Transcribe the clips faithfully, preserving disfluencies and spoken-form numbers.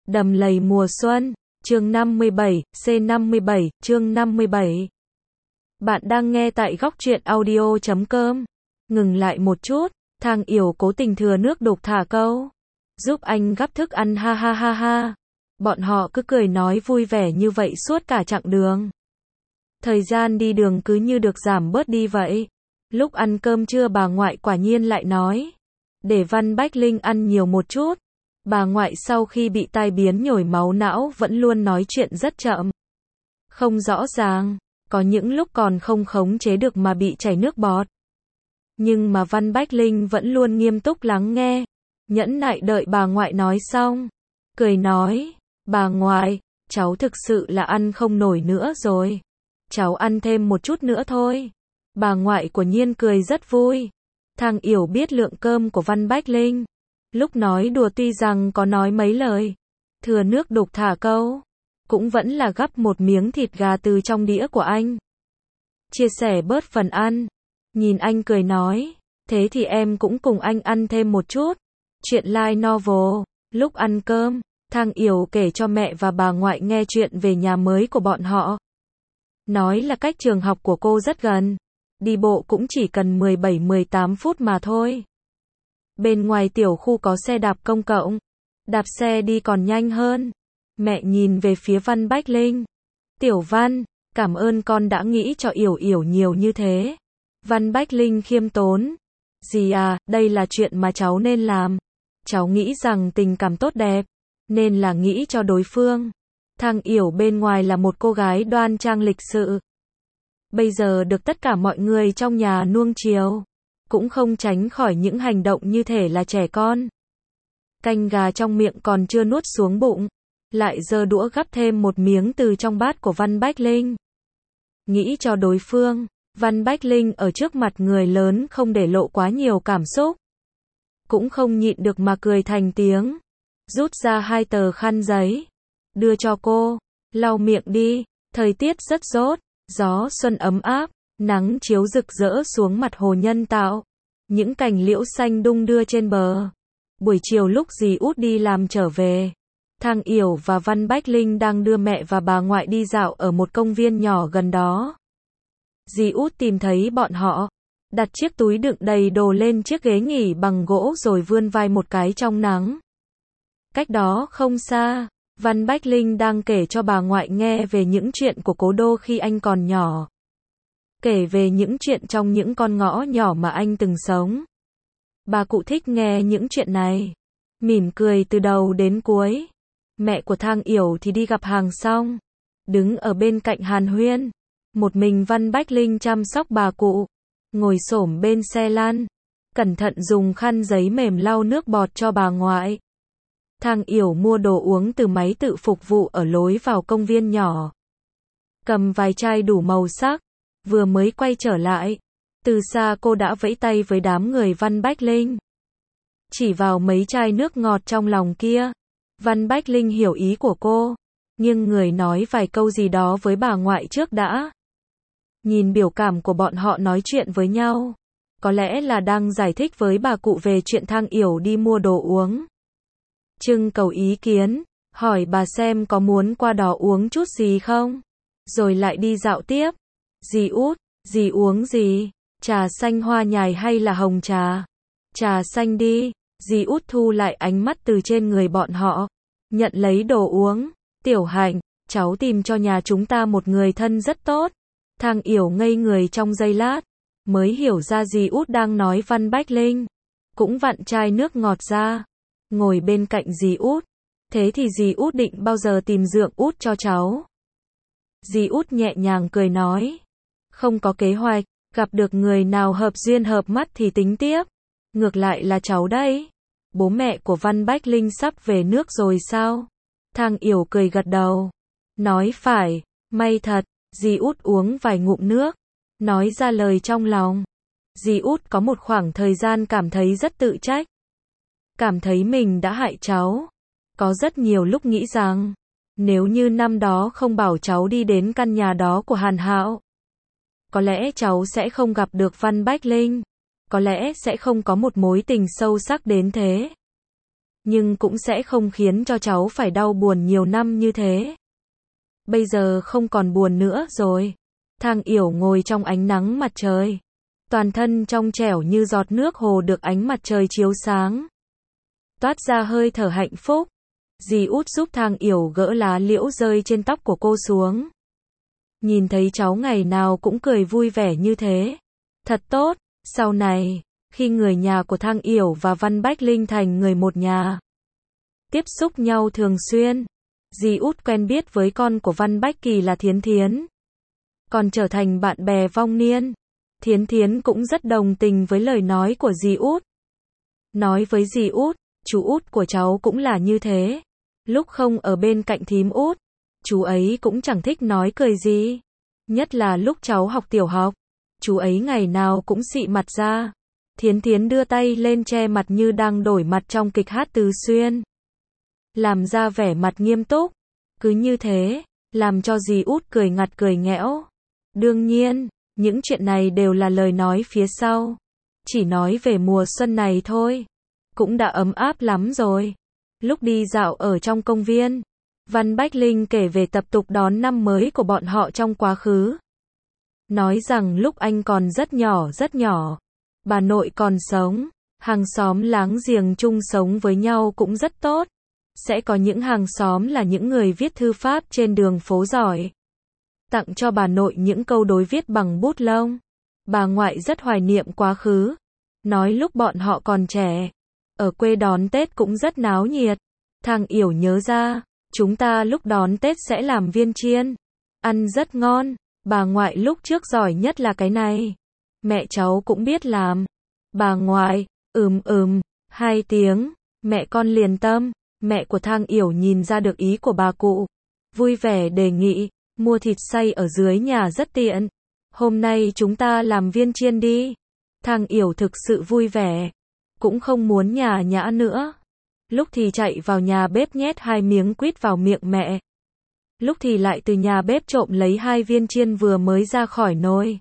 Đầm lầy mùa xuân, chương năm mươi bảy, C năm mươi bảy, chương năm mươi bảy. Bạn đang nghe tại góc truyện audio chấm com. Ngừng lại một chút, Thang Yểu cố tình thừa nước đục thả câu. Giúp anh gắp thức ăn ha ha ha ha. Bọn họ cứ cười nói vui vẻ như vậy suốt cả chặng đường. Thời gian đi đường cứ như được giảm bớt đi vậy. Lúc ăn cơm trưa bà ngoại quả nhiên lại nói. Để Văn Bách Linh ăn nhiều một chút. Bà ngoại sau khi bị tai biến nhồi máu não vẫn luôn nói chuyện rất chậm. Không rõ ràng, có những lúc còn không khống chế được mà bị chảy nước bọt. Nhưng mà Văn Bách Linh vẫn luôn nghiêm túc lắng nghe, nhẫn nại đợi bà ngoại nói xong. Cười nói, bà ngoại, cháu thực sự là ăn không nổi nữa rồi. Cháu ăn thêm một chút nữa thôi. Bà ngoại của Nhiên cười rất vui. Thang Yểu biết lượng cơm của Văn Bách Linh. Lúc nói đùa tuy rằng có nói mấy lời, thừa nước đục thả câu, cũng vẫn là gắp một miếng thịt gà từ trong đĩa của anh. Chia sẻ bớt phần ăn. Nhìn anh cười nói, thế thì em cũng cùng anh ăn thêm một chút. Chuyện light novel. Lúc ăn cơm, Thang Yểu kể cho mẹ và bà ngoại nghe chuyện về nhà mới của bọn họ. Nói là cách trường học của cô rất gần. Đi bộ cũng chỉ cần mười bảy mười tám phút mà thôi. Bên ngoài tiểu khu có xe đạp công cộng. Đạp xe đi còn nhanh hơn. Mẹ nhìn về phía Văn Bách Linh. Tiểu Văn, cảm ơn con đã nghĩ cho Yểu Yểu nhiều như thế. Văn Bách Linh khiêm tốn. Dì à, đây là chuyện mà cháu nên làm. Cháu nghĩ rằng tình cảm tốt đẹp, nên là nghĩ cho đối phương. Thang Yểu bên ngoài là một cô gái đoan trang lịch sự. Bây giờ được tất cả mọi người trong nhà nuông chiều, cũng không tránh khỏi những hành động như thể là trẻ con. Canh gà trong miệng còn chưa nuốt xuống bụng, lại giơ đũa gắp thêm một miếng từ trong bát của Văn Bách Linh. Nghĩ cho đối phương, Văn Bách Linh ở trước mặt người lớn không để lộ quá nhiều cảm xúc. Cũng không nhịn được mà cười thành tiếng. Rút ra hai tờ khăn giấy, đưa cho cô, lau miệng đi, thời tiết rất rốt, gió xuân ấm áp, nắng chiếu rực rỡ xuống mặt hồ nhân tạo. Những cành liễu xanh đung đưa trên bờ. Buổi chiều lúc dì út đi làm trở về, Thang Yểu và Văn Bách Linh đang đưa mẹ và bà ngoại đi dạo ở một công viên nhỏ gần đó. Dì út tìm thấy bọn họ, đặt chiếc túi đựng đầy đồ lên chiếc ghế nghỉ bằng gỗ rồi vươn vai một cái trong nắng. Cách đó không xa, Văn Bách Linh đang kể cho bà ngoại nghe về những chuyện của cố đô khi anh còn nhỏ. Kể về những chuyện trong những con ngõ nhỏ mà anh từng sống. Bà cụ thích nghe những chuyện này. Mỉm cười từ đầu đến cuối. Mẹ của Thang Yểu thì đi gặp hàng xong. Đứng ở bên cạnh hàn huyên. Một mình Văn Bách Linh chăm sóc bà cụ. Ngồi xổm bên xe lăn. Cẩn thận dùng khăn giấy mềm lau nước bọt cho bà ngoại. Thang Yểu mua đồ uống từ máy tự phục vụ ở lối vào công viên nhỏ. Cầm vài chai đủ màu sắc. Vừa mới quay trở lại. Từ xa cô đã vẫy tay với đám người Văn Bách Linh. Chỉ vào mấy chai nước ngọt trong lòng kia. Văn Bách Linh hiểu ý của cô. Nhưng người nói vài câu gì đó với bà ngoại trước đã. Nhìn biểu cảm của bọn họ nói chuyện với nhau. Có lẽ là đang giải thích với bà cụ về chuyện Thang Yểu đi mua đồ uống. Trưng cầu ý kiến. Hỏi bà xem có muốn qua đó uống chút gì không. Rồi lại đi dạo tiếp. Dì út, dì uống gì? Trà xanh hoa nhài hay là hồng trà? Trà xanh đi. Dì út thu lại ánh mắt từ trên người bọn họ. Nhận lấy đồ uống. Tiểu Hạnh, cháu tìm cho nhà chúng ta một người thân rất tốt. Thang Yểu ngây người trong giây lát. Mới hiểu ra dì út đang nói Văn Bách Linh. Cũng vặn chai nước ngọt ra. Ngồi bên cạnh dì út. Thế thì dì út định bao giờ tìm dượng út cho cháu? Dì út nhẹ nhàng cười nói. Không có kế hoạch. Gặp được người nào hợp duyên hợp mắt thì tính tiếp. Ngược lại là cháu đấy. Bố mẹ của Văn Bách Linh sắp về nước rồi sao? Thang Yểu cười gật đầu. Nói phải, may thật. Dì út uống vài ngụm nước. Nói ra lời trong lòng. Dì út có một khoảng thời gian cảm thấy rất tự trách. Cảm thấy mình đã hại cháu. Có rất nhiều lúc nghĩ rằng, nếu như năm đó không bảo cháu đi đến căn nhà đó của Hàn Hạo, có lẽ cháu sẽ không gặp được Văn Bách Linh. Có lẽ sẽ không có một mối tình sâu sắc đến thế. nhưng cũng sẽ không khiến cho cháu phải đau buồn nhiều năm như thế. Bây giờ không còn buồn nữa rồi. Thang Yểu ngồi trong ánh nắng mặt trời. Toàn thân trong trẻo như giọt nước hồ được ánh mặt trời chiếu sáng. Toát ra hơi thở hạnh phúc. Dì Út giúp Thang Yểu gỡ lá liễu rơi trên tóc của cô xuống. Nhìn thấy cháu ngày nào cũng cười vui vẻ như thế. Thật tốt, sau này, khi người nhà của Thang Yểu và Văn Bách Linh thành người một nhà. Tiếp xúc nhau thường xuyên. Dì Út quen biết với con của Văn Bách Kỳ là Thiến Thiến. Còn trở thành bạn bè vong niên. Thiến Thiến cũng rất đồng tình với lời nói của dì Út. Nói với dì Út, chú Út của cháu cũng là như thế. Lúc không ở bên cạnh thím Út, chú ấy cũng chẳng thích nói cười gì. Nhất là lúc cháu học tiểu học, chú ấy ngày nào cũng xị mặt ra. Thiến Thiến đưa tay lên che mặt như đang đổi mặt trong kịch hát Từ Xuyên. Làm ra vẻ mặt nghiêm túc. Cứ như thế, làm cho dì Út cười ngặt cười nghẽo. Đương nhiên, những chuyện này đều là lời nói phía sau. Chỉ nói về mùa xuân này thôi. Cũng đã ấm áp lắm rồi. Lúc đi dạo ở trong công viên, Văn Bách Linh kể về tập tục đón năm mới của bọn họ trong quá khứ. Nói rằng lúc anh còn rất nhỏ rất nhỏ, bà nội còn sống, hàng xóm láng giềng chung sống với nhau cũng rất tốt. Sẽ có những hàng xóm là những người viết thư pháp trên đường phố giỏi. Tặng cho bà nội những câu đối viết bằng bút lông. Bà ngoại rất hoài niệm quá khứ. Nói lúc bọn họ còn trẻ, ở quê đón Tết cũng rất náo nhiệt. Thang Yểu nhớ ra, chúng ta lúc đón Tết sẽ làm viên chiên. Ăn rất ngon, bà ngoại lúc trước giỏi nhất là cái này. Mẹ cháu cũng biết làm. Bà ngoại, ừm ừm, hai tiếng, mẹ con liền tâm. Mẹ của Thang Yểu nhìn ra được ý của bà cụ. Vui vẻ đề nghị, mua thịt xay ở dưới nhà rất tiện. Hôm nay chúng ta làm viên chiên đi. Thang Yểu thực sự vui vẻ. Cũng không muốn nhả nhã nữa. Lúc thì chạy vào nhà bếp nhét hai miếng quýt vào miệng mẹ. Lúc thì lại từ nhà bếp trộm lấy hai viên chiên vừa mới ra khỏi nồi.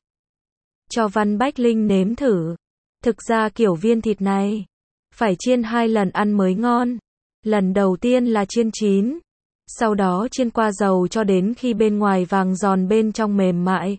Cho Văn Bách Linh nếm thử. Thực ra kiểu viên thịt này, phải chiên hai lần ăn mới ngon. Lần đầu tiên là chiên chín. Sau đó chiên qua dầu cho đến khi bên ngoài vàng giòn bên trong mềm mại.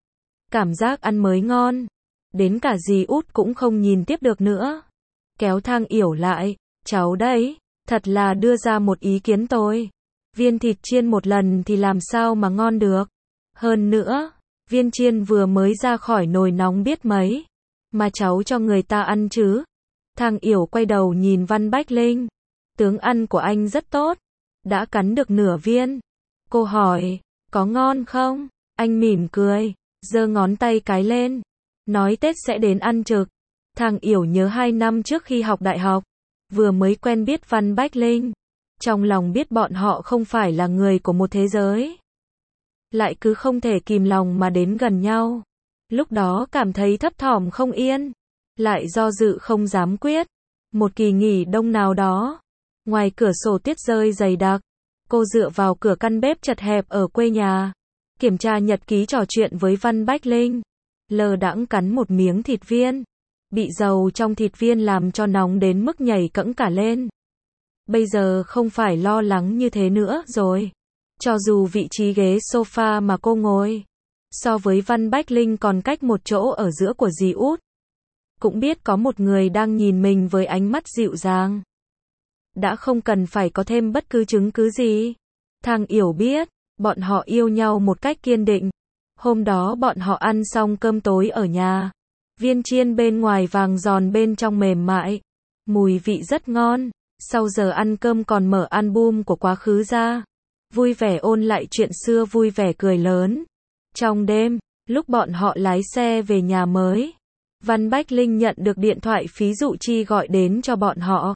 Cảm giác ăn mới ngon. Đến cả dì Út cũng không nhìn tiếp được nữa. Kéo Thang Yểu lại. Cháu đấy, thật là đưa ra một ý kiến tôi. Viên thịt chiên một lần thì làm sao mà ngon được. Hơn nữa, viên chiên vừa mới ra khỏi nồi nóng biết mấy. Mà cháu cho người ta ăn chứ. Thang Yểu quay đầu nhìn Văn Bách Linh. Tướng ăn của anh rất tốt. Đã cắn được nửa viên. Cô hỏi, có ngon không? Anh mỉm cười, giơ ngón tay cái lên. Nói Tết sẽ đến ăn trực. Thang Yểu nhớ hai năm trước khi học đại học. Vừa mới quen biết Văn Bách Linh. Trong lòng biết bọn họ không phải là người của một thế giới. Lại cứ không thể kìm lòng mà đến gần nhau. Lúc đó cảm thấy thấp thỏm không yên. Lại do dự không dám quyết. Một kỳ nghỉ đông nào đó. Ngoài cửa sổ tuyết rơi dày đặc. Cô dựa vào cửa căn bếp chật hẹp ở quê nhà. Kiểm tra nhật ký trò chuyện với Văn Bách Linh. Lờ đãng cắn một miếng thịt viên. Bị dầu trong thịt viên làm cho nóng đến mức nhảy cẫng cả lên. Bây giờ không phải lo lắng như thế nữa rồi. Cho dù vị trí ghế sofa mà cô ngồi, so với Văn Bách Linh còn cách một chỗ ở giữa của dì Út. Cũng biết có một người đang nhìn mình với ánh mắt dịu dàng. Đã không cần phải có thêm bất cứ chứng cứ gì. Thang Yểu biết, bọn họ yêu nhau một cách kiên định. Hôm đó bọn họ ăn xong cơm tối ở nhà. Viên chiên bên ngoài vàng giòn bên trong mềm mại. Mùi vị rất ngon. Sau giờ ăn cơm còn mở album của quá khứ ra. Vui vẻ ôn lại chuyện xưa, vui vẻ cười lớn. Trong đêm, lúc bọn họ lái xe về nhà mới, Văn Bách Linh nhận được điện thoại phí dụ chi gọi đến cho bọn họ.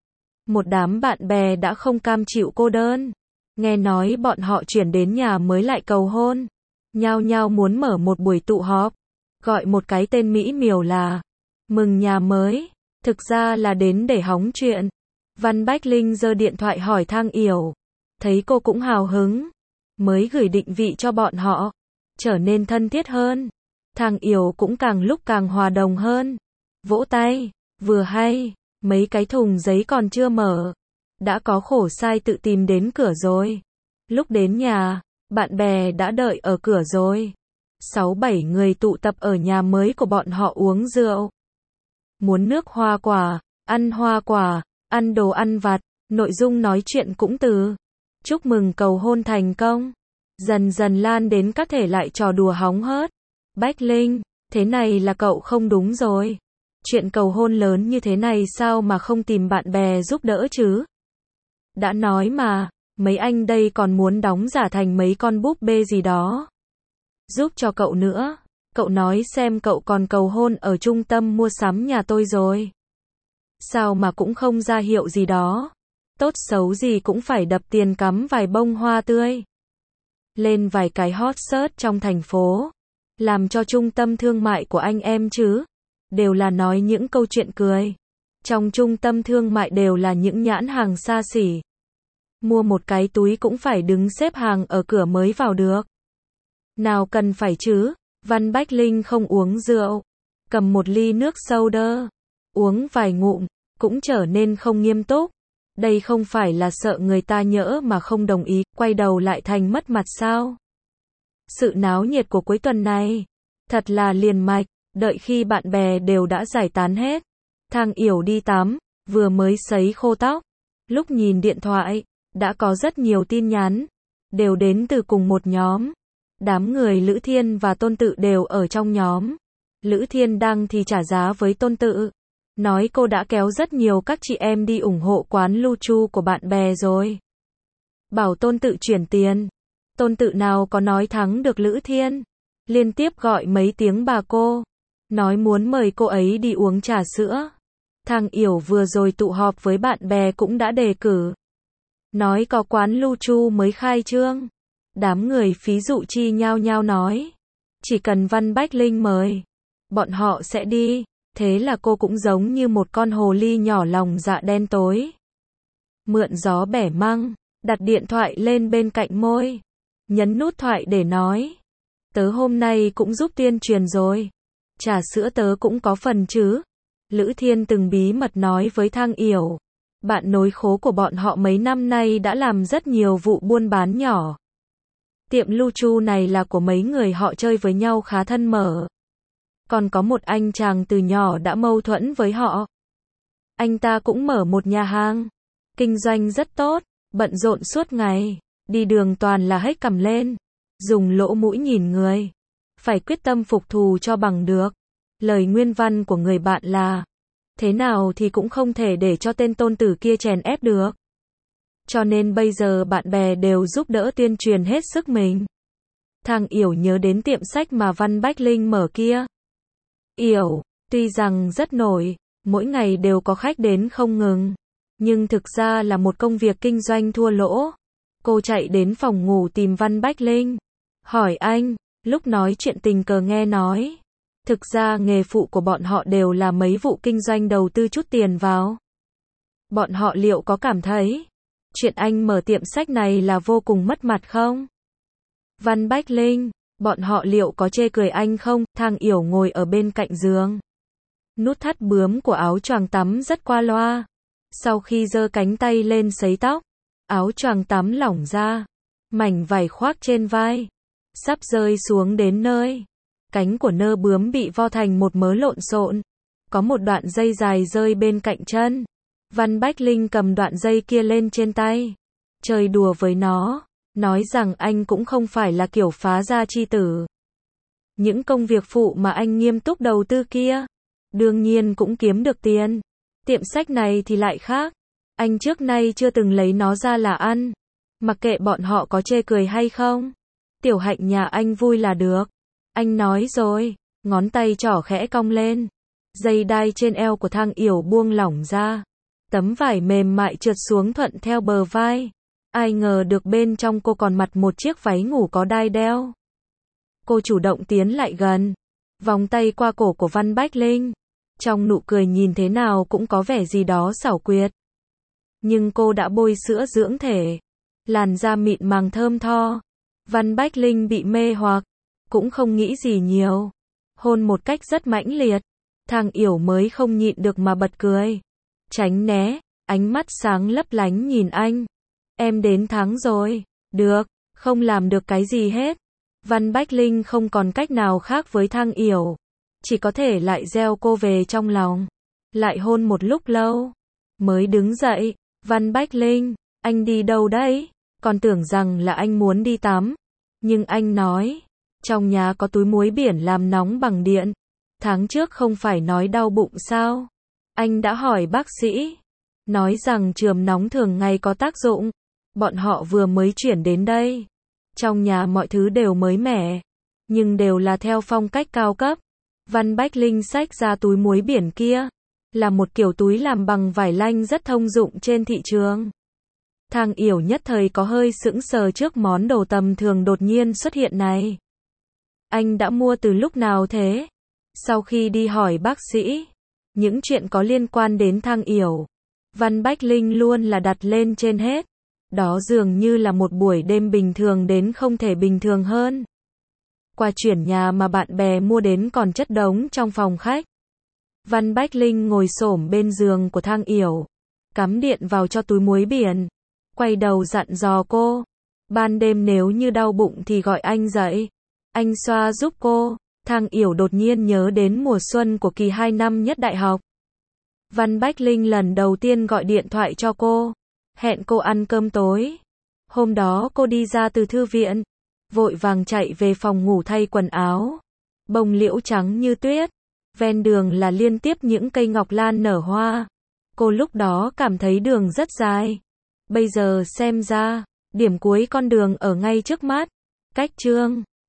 Một đám bạn bè đã không cam chịu cô đơn. Nghe nói bọn họ chuyển đến nhà mới lại cầu hôn. Nhao nhao muốn mở một buổi tụ họp. Gọi một cái tên mỹ miều là mừng nhà mới. Thực ra là đến để hóng chuyện. Văn Bách Linh giơ điện thoại hỏi Thang Yểu. Thấy cô cũng hào hứng. Mới gửi định vị cho bọn họ. Trở nên thân thiết hơn. Thang Yểu cũng càng lúc càng hòa đồng hơn. Vỗ tay. Vừa hay. Mấy cái thùng giấy còn chưa mở, đã có khổ sai tự tìm đến cửa rồi. Lúc đến nhà, bạn bè đã đợi ở cửa rồi. Sáu bảy người tụ tập ở nhà mới của bọn họ uống rượu. Muốn nước hoa quả, ăn hoa quả, ăn đồ ăn vặt, nội dung nói chuyện cũng từ chúc mừng cầu hôn thành công, dần dần lan đến các thể loại trò đùa hóng hớt. Bách Linh, thế này là cậu không đúng rồi. Chuyện cầu hôn lớn như thế này sao mà không tìm bạn bè giúp đỡ chứ? Đã nói mà, mấy anh đây còn muốn đóng giả thành mấy con búp bê gì đó. Giúp cho cậu nữa. Cậu nói xem cậu còn cầu hôn ở trung tâm mua sắm nhà tôi rồi. Sao mà cũng không ra hiệu gì đó. Tốt xấu gì cũng phải đập tiền cắm vài bông hoa tươi. Lên vài cái hot search trong thành phố. Làm cho trung tâm thương mại của anh em chứ. Đều là nói những câu chuyện cười. Trong trung tâm thương mại đều là những nhãn hàng xa xỉ. Mua một cái túi cũng phải đứng xếp hàng ở cửa mới vào được. Nào cần phải chứ. Văn Bách Linh không uống rượu. Cầm một ly nước soda. Uống vài ngụm. Cũng trở nên không nghiêm túc. Đây không phải là sợ người ta nhỡ mà không đồng ý. Quay đầu lại thành mất mặt sao. Sự náo nhiệt của cuối tuần này. Thật là liền mạch. Đợi khi bạn bè đều đã giải tán hết. Thang Yểu đi tắm. Vừa mới sấy khô tóc. Lúc nhìn điện thoại. Đã có rất nhiều tin nhắn. Đều đến từ cùng một nhóm. Đám người Lữ Thiên và Tôn Tự đều ở trong nhóm. Lữ Thiên đăng thì trả giá với Tôn Tự. Nói cô đã kéo rất nhiều các chị em đi ủng hộ quán lưu trú của bạn bè rồi. Bảo Tôn Tự chuyển tiền. Tôn Tự nào có nói thắng được Lữ Thiên. Liên tiếp gọi mấy tiếng bà cô. Nói muốn mời cô ấy đi uống trà sữa. Thang Yểu vừa rồi tụ họp với bạn bè cũng đã đề cử. Nói có quán lưu trú mới khai trương. Đám người phí dụ chi nhao nhao nói. Chỉ cần Văn Bách Linh mời. Bọn họ sẽ đi. Thế là cô cũng giống như một con hồ ly nhỏ lòng dạ đen tối. Mượn gió bẻ măng. Đặt điện thoại lên bên cạnh môi. Nhấn nút thoại để nói. Tớ hôm nay cũng giúp tuyên truyền rồi. Trà sữa tớ cũng có phần chứ. Lữ Thiên từng bí mật nói với Thang Yểu. Bạn nối khố của bọn họ mấy năm nay đã làm rất nhiều vụ buôn bán nhỏ. Tiệm lưu trú này là của mấy người họ chơi với nhau khá thân mở. Còn có một anh chàng từ nhỏ đã mâu thuẫn với họ. Anh ta cũng mở một nhà hàng. Kinh doanh rất tốt, bận rộn suốt ngày. Đi đường toàn là hếch cằm lên. Dùng lỗ mũi nhìn người. Phải quyết tâm phục thù cho bằng được. Lời nguyên văn của người bạn là. Thế nào thì cũng không thể để cho tên Tôn tử kia chèn ép được. Cho nên bây giờ bạn bè đều giúp đỡ tuyên truyền hết sức mình. Thang Yểu nhớ đến tiệm sách mà Văn Bách Linh mở kia. Yểu, tuy rằng rất nổi, mỗi ngày đều có khách đến không ngừng. Nhưng thực ra là một công việc kinh doanh thua lỗ. Cô chạy đến phòng ngủ tìm Văn Bách Linh. Hỏi anh, lúc nói chuyện tình cờ nghe nói. Thực ra nghề phụ của bọn họ đều là mấy vụ kinh doanh đầu tư chút tiền vào. Bọn họ liệu có cảm thấy chuyện anh mở tiệm sách này là vô cùng mất mặt không? Văn Bách Linh, bọn họ liệu có chê cười anh không? Thang Yểu ngồi ở bên cạnh giường. Nút thắt bướm của áo choàng tắm rất qua loa. Sau khi giơ cánh tay lên sấy tóc, áo choàng tắm lỏng ra. Mảnh vải khoác trên vai. Sắp rơi xuống đến nơi. Cánh của nơ bướm bị vo thành một mớ lộn xộn. Có một đoạn dây dài rơi bên cạnh chân. Văn Bách Linh cầm đoạn dây kia lên trên tay. Chơi đùa với nó. Nói rằng anh cũng không phải là kiểu phá gia chi tử. Những công việc phụ mà anh nghiêm túc đầu tư kia. Đương nhiên cũng kiếm được tiền. Tiệm sách này thì lại khác. Anh trước nay chưa từng lấy nó ra là ăn. Mặc kệ bọn họ có chê cười hay không. Tiểu Hạnh nhà anh vui là được. Anh nói rồi. Ngón tay trỏ khẽ cong lên. Dây đai trên eo của Thang Yểu buông lỏng ra. Tấm vải mềm mại trượt xuống thuận theo bờ vai. Ai ngờ được bên trong cô còn mặc một chiếc váy ngủ có đai đeo. Cô chủ động tiến lại gần. Vòng tay qua cổ của Văn Bách Linh. Trong nụ cười nhìn thế nào cũng có vẻ gì đó xảo quyệt. Nhưng cô đã bôi sữa dưỡng thể. Làn da mịn màng thơm tho. Văn Bách Linh bị mê hoặc. Cũng không nghĩ gì nhiều. Hôn một cách rất mãnh liệt. Thang Yểu mới không nhịn được mà bật cười. tránh né, ánh mắt sáng lấp lánh nhìn anh. Em đến tháng rồi. Được, không làm được cái gì hết. Văn Bách Linh không còn cách nào khác với Thang Yểu. Chỉ có thể lại gieo cô về trong lòng. Lại hôn một lúc lâu. Mới đứng dậy. Văn Bách Linh, anh đi đâu đấy? Còn tưởng rằng là anh muốn đi tắm. Nhưng anh nói, trong nhà có túi muối biển làm nóng bằng điện. Tháng trước không phải nói đau bụng sao? Anh đã hỏi bác sĩ. Nói rằng chườm nóng thường ngày có tác dụng. Bọn họ vừa mới chuyển đến đây. Trong nhà mọi thứ đều mới mẻ. Nhưng đều là theo phong cách cao cấp. Văn Bách Linh xách ra túi muối biển kia. Là một kiểu túi làm bằng vải lanh rất thông dụng trên thị trường. Thang Yểu nhất thời có hơi sững sờ trước món đồ tầm thường đột nhiên xuất hiện này. Anh đã mua từ lúc nào thế? Sau khi đi hỏi bác sĩ, những chuyện có liên quan đến Thang Yểu, Văn Bách Linh luôn là đặt lên trên hết. Đó dường như là một buổi đêm bình thường đến không thể bình thường hơn. Quà chuyển nhà mà bạn bè mua đến còn chất đống trong phòng khách. Văn Bách Linh ngồi xổm bên giường của Thang Yểu, cắm điện vào cho túi muối biển, quay đầu dặn dò cô, ban đêm nếu như đau bụng thì gọi anh dậy, anh xoa giúp cô. Thang Yểu đột nhiên nhớ đến mùa xuân của kỳ hai năm nhất đại học. Văn Bách Linh lần đầu tiên gọi điện thoại cho cô, hẹn cô ăn cơm tối. Hôm đó cô đi ra từ thư viện, vội vàng chạy về phòng ngủ thay quần áo. Bông liễu trắng như tuyết, ven đường là liên tiếp những cây ngọc lan nở hoa. Cô lúc đó cảm thấy đường rất dài. Bây giờ xem ra, điểm cuối con đường ở ngay trước mắt. Cách chương